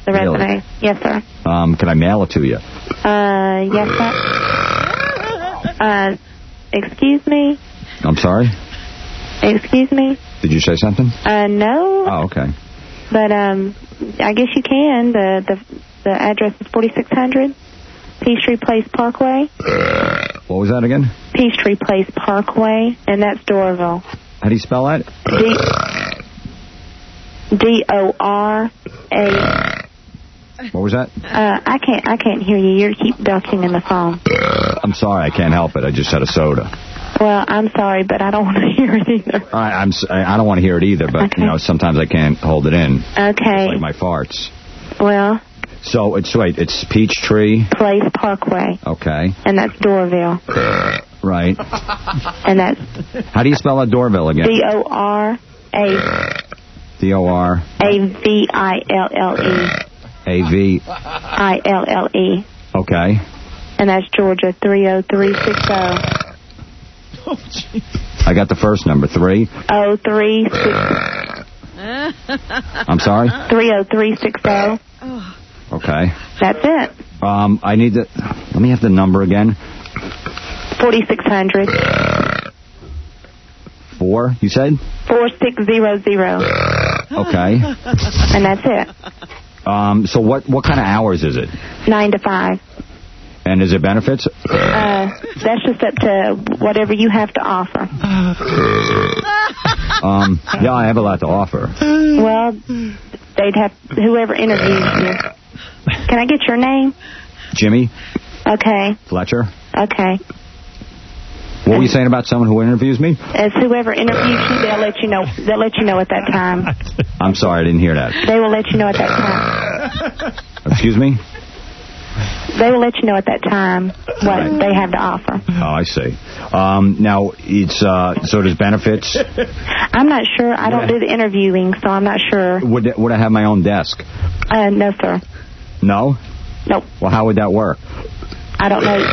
The resume. Really? Yes, sir. Can I mail it to you? Yes, sir. Excuse me? I'm sorry? Excuse me? Did you say something? No. Oh, okay. But, I guess you can. The address is 4600 Peachtree Place Parkway. What was that again? Peachtree Place Parkway, and that's Doraville. How do you spell that? D-O-R-A. What was that? I can't hear you. You keep ducking in the phone. I'm sorry, I can't help it. I just had a soda. Well, I'm sorry, but I don't want to hear it either. I don't want to hear it either, but, Okay. sometimes I can't hold it in. Okay. Like my farts. Well, So, it's Peachtree. Place Parkway. Okay. And that's Doraville. Right. And that's How do you spell that Doraville again? D-O-R-A. D-O-R. A-V-I-L-L-E. A-V. Okay. And that's Georgia 30360. Oh, jeez. I got the first number, 3. 360. I'm sorry? 30360. Okay. That's it. I need to... Let me have the number again. 4600. 4, you said? 4600. Okay. And that's it. So what kind of hours is it? 9 to 5. And is it benefits? That's just up to whatever you have to offer. Yeah, I have a lot to offer. Well, they'd have whoever interviews you. Can I get your name? Jimmy Okay. Fletcher. Okay. What were you saying about someone who interviews me? As whoever interviews you, they'll let you know. They'll let you know at that time. I'm sorry, I didn't hear that. They will let you know at that time. Excuse me? They will let you know at that time what they have to offer. Oh, I see. Now, it's, so does benefits? I'm not sure. I don't do the interviewing, so I'm not sure. Would I have my own desk? No, sir. No? Nope. Well, how would that work? I don't know.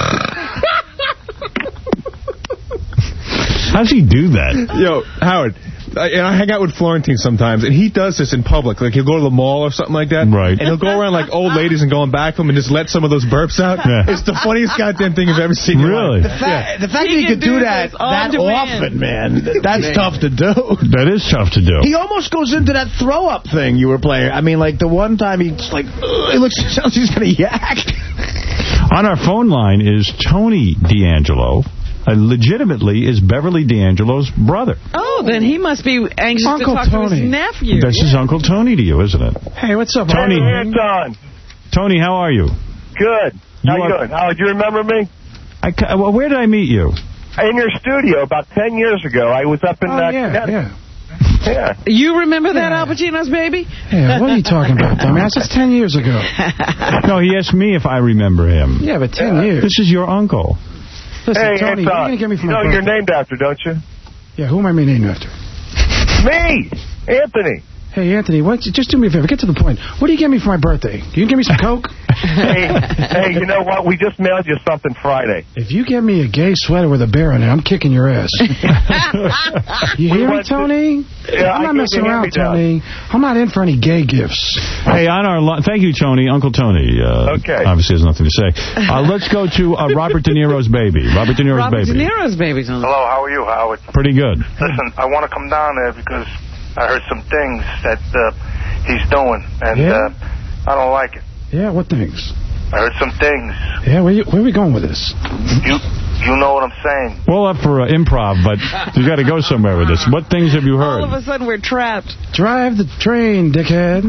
How's he do that? Yo, Howard, I hang out with Florentine sometimes, and he does this in public. Like, he'll go to the mall or something like that. Right. And he'll go around like old ladies and going back to them and just let some of those burps out. Yeah. It's the funniest goddamn thing you've ever seen. Really? The fact that he could do that often, man, that's tough to do. That is tough to do. He almost goes into that throw-up thing you were playing. I mean, like, the one time he's like, he looks like he's going to yak. On our phone line is Tony D'Angelo. Legitimately is Beverly D'Angelo's brother. Oh, then he must be anxious Uncle to talk to Tony. his nephew. This is Uncle Tony to you, isn't it? Hey, what's up, Tony? Uncle? It's on. Tony, how are you? Good. How you doing? Howard, do you remember me? Well, where did I meet you? In your studio about 10 years ago. I was up in Yeah. You remember that, Al Pacino's baby? Yeah, what are you talking about, dumbass? That's 10 years ago. No, he asked me if I remember him. Yeah, but 10 years. This is your uncle. Listen, hey, Tony, what are you going to get me for my birthday? you're named after, don't you? Yeah, who am I named after? Me! Anthony! Hey, Anthony, just do me a favor. Get to the point. What do you get me for my birthday? Can you give me some Coke? hey, you know what? We just mailed you something Friday. If you get me a gay sweater with a bear on it, I'm kicking your ass. You hear me, Tony? I'm not messing around, Tony. I'm not in for any gay gifts. Hey, on our line, thank you, Tony. Uncle Tony. Okay. Obviously has nothing to say. Let's go to Robert De Niro's baby. Robert De Niro's Robert baby. De Niro's baby's on. Hello, how are you, Howard? Pretty good. Listen, I want to come down there because I heard some things that he's doing, and I don't like it. Yeah, what things? I heard some things. Yeah, where are we going with this? You know what I'm saying. We'll up for improv, but you got to go somewhere with this. What things have you heard? All of a sudden, we're trapped. Drive the train, dickhead.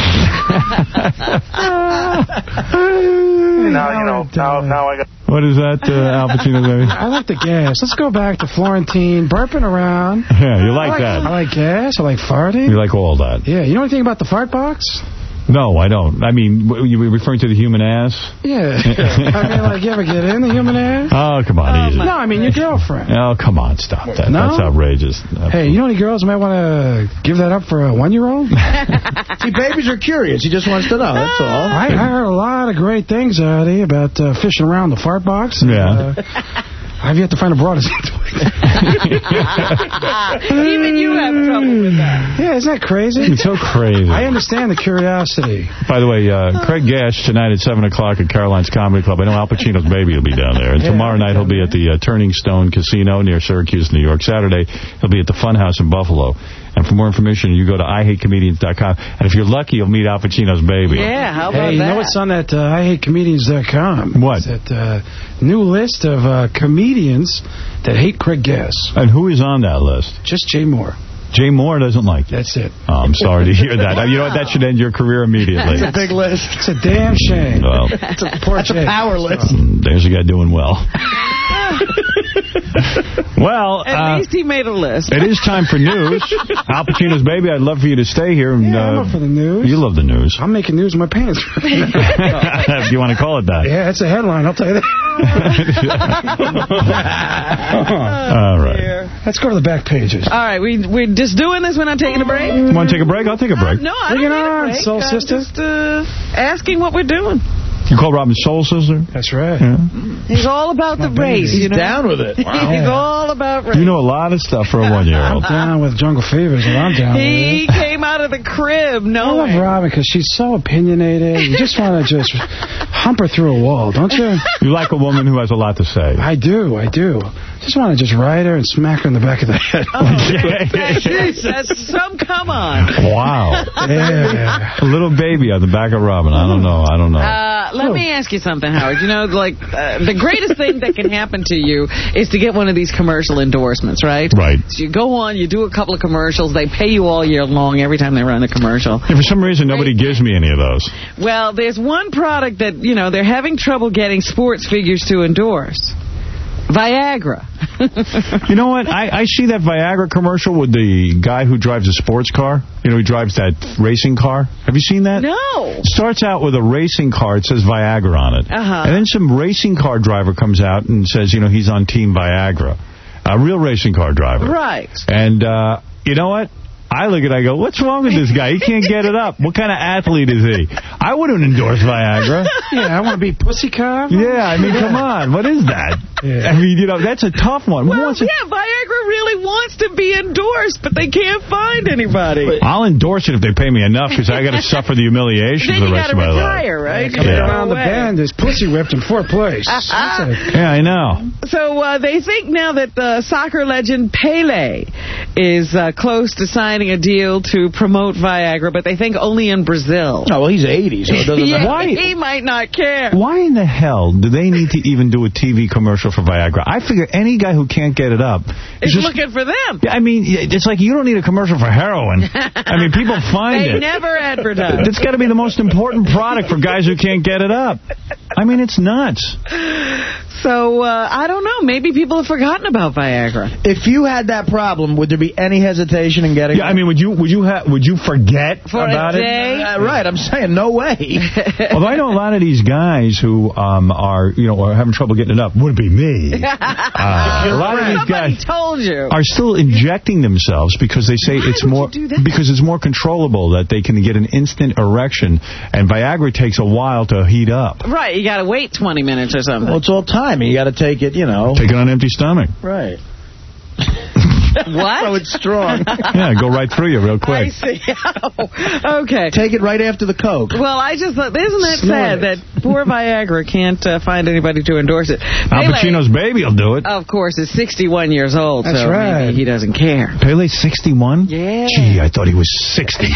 Now I got... What is that, Al Pacino, baby? I like the gas. Let's go back to Florentine, burping around. Yeah, you like that. I like gas. I like farting. You like all that. Yeah, you know anything about the fart box? No, I don't. I mean, you were referring to the human ass? Yeah. I mean, like, you ever get in the human ass? Oh, come on. Easy. No, I mean, your girlfriend. Oh, come on. Stop that. No? That's outrageous. Hey, you know any girls who might want to give that up for a 1-year-old? See, babies are curious. He just wants to know. That's all. I heard a lot of great things, Artie, about fishing around the fart box. And, yeah. I've yet to find a broad as into it. Even you have trouble with that. Yeah, isn't that crazy? It's so crazy. I understand the curiosity. By the way, Craig Gash tonight at 7 o'clock at Caroline's Comedy Club. I know Al Pacino's baby will be down there. And tomorrow night he'll be at the Turning Stone Casino near Syracuse, New York. Saturday he'll be at the Funhouse in Buffalo. And for more information, you go to IHateComedians.com. And if you're lucky, you'll meet Al Pacino's baby. Yeah, how about that? Hey, you know what's on that IHateComedians.com? What? It's that new list of comedians that hate Craig Gass. And who is on that list? Just Jay Moore. Jay Moore doesn't like you. That's it. Oh, I'm sorry to hear that. You know what? That should end your career immediately. It's a big list. It's a damn shame. Well, It's a poor That's a power list. There's a guy doing well. Well, at least he made a list. It is time for news. Al Pacino's baby, I'd love for you to stay here. And, Yeah, I'm up for the news. You love the news. I'm making news in my pants. If you want to call it that. Yeah, it's a headline, I'll tell you that. All right. Let's go to the back pages. All right, we're just doing this. We're not taking a break? You want to take a break? I'll take a break. No, I Bring don't it need a on, break. Soul I'm Sister. just asking what we're doing. You call Robin Soul Sister? That's right. Yeah. He's all about the race. He's you know? down with it. Wow. He's all about race. You know a lot of stuff for a 1-year-old. I'm down with Jungle Fever, so I'm down with He it. came out of the crib I love knowing. Robin because she's so opinionated. You just want to just hump her through a wall, don't you? You like a woman who has a lot to say. I do. Just want to just ride her and smack her in the back of the head. That's some come on. Wow. Yeah. A little baby on the back of Robin. I don't know. Let me ask you something, Howard. You know, like, the greatest thing that can happen to you is to get one of these commercial endorsements, right? Right. So you go on, you do a couple of commercials. They pay you all year long every time they run a commercial. Yeah, for some reason, nobody gives me any of those. Well, there's one product that, you know, they're having trouble getting sports figures to endorse. Viagra. You know what? I see that Viagra commercial with the guy who drives a sports car. You know, he drives that racing car. Have you seen that? No. Starts out with a racing car. It says Viagra on it. And then some racing car driver comes out and says, you know, he's on Team Viagra. A real racing car driver. Right. And you know what? I look at it, I go, what's wrong with this guy? He can't get it up. What kind of athlete is he? I wouldn't endorse Viagra. Yeah, I want to be Pussycat. Yeah, I mean, come on. What is that? Yeah. I mean, you know, that's a tough one. Well, Viagra really wants to be endorsed, but they can't find anybody. I'll endorse it if they pay me enough, because I got to suffer the humiliation for the rest of my life. Then you got to retire, right? Coming around the bend is pussy whipped in 4th place. Yeah, I know. So they think now that soccer legend Pele is close to signing a deal to promote Viagra, but they think only in Brazil. Oh, well, he's 80, so it doesn't matter. Why? He might not care. Why in the hell do they need to even do a TV commercial for Viagra? I figure any guy who can't get it up is looking for them. I mean, it's like you don't need a commercial for heroin. I mean, people find they it. They never advertise. It's got to be the most important product for guys who can't get it up. I mean, it's nuts. So, I don't know. Maybe people have forgotten about Viagra. If you had that problem, would there be any hesitation in getting it? Yeah, I mean, would you forget about a day? it? Right, I'm saying no way. Although I know a lot of these guys who are having trouble getting it up. Would it be me? A lot of these guys told you. are still injecting themselves because they say it's more controllable, that they can get an instant erection, and Viagra takes a while to heat up. Right, you got to wait 20 minutes or something. Well, it's all time. You got to take it, Take it on an empty stomach. Right. What? So it's strong. Yeah, go right through you real quick. I see. Oh, okay. Take it right after the Coke. Well, I just thought, isn't that sad that poor Viagra can't find anybody to endorse it? Al Pacino's baby will do it. Of course, is 61 years old, That's so right. maybe he doesn't care. Pele's 61? Yeah. Gee, I thought he was 60.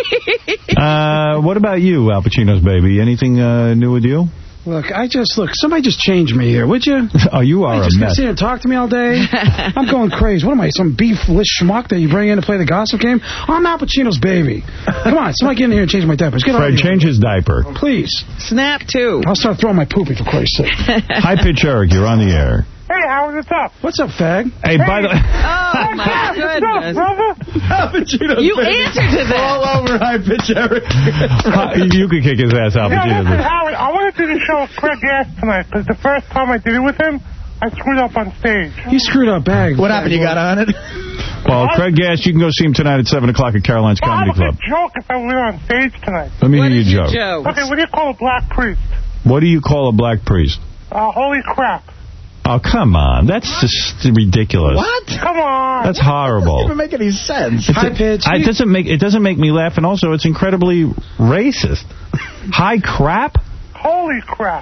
What about you, Al Pacino's baby? Anything new with you? Look, somebody just change me here, would you? Oh, you are a just mess. sit here and talk to me all day? I'm going crazy. What am I, some beef-less schmuck that you bring in to play the gossip game? I'm Al Pacino's baby. Come on, somebody get in here and change my diapers. Get Fred, change his diaper. Please. Snap, too. I'll start throwing my poopy, for Christ's sake. High Pitch Eric, you're on the air. Hey, Howard, what's up? What's up, fag? Hey, by the way... Oh, my goodness. Al Pacino's You baby. answered to that. All over High Pitch Eric. You could kick his ass, Al Pacino. Listen, Howard, I wanted to do the show with Craig Gass tonight, because the first time I did it with him, I screwed up on stage. You screwed up bag. What happened? You got on it? Well, Craig Gass, you can go see him tonight at 7 o'clock at Caroline's Comedy Club. I'd have a joke if I were on stage tonight. Let me What hear is your your joke. joke? Okay, what do you call a black priest? What do you call a black priest? Holy crap. Oh, come on. That's just ridiculous. What? Come on. That's horrible. It doesn't make any sense. It doesn't make me laugh, and also it's incredibly racist. High crap? Holy crap.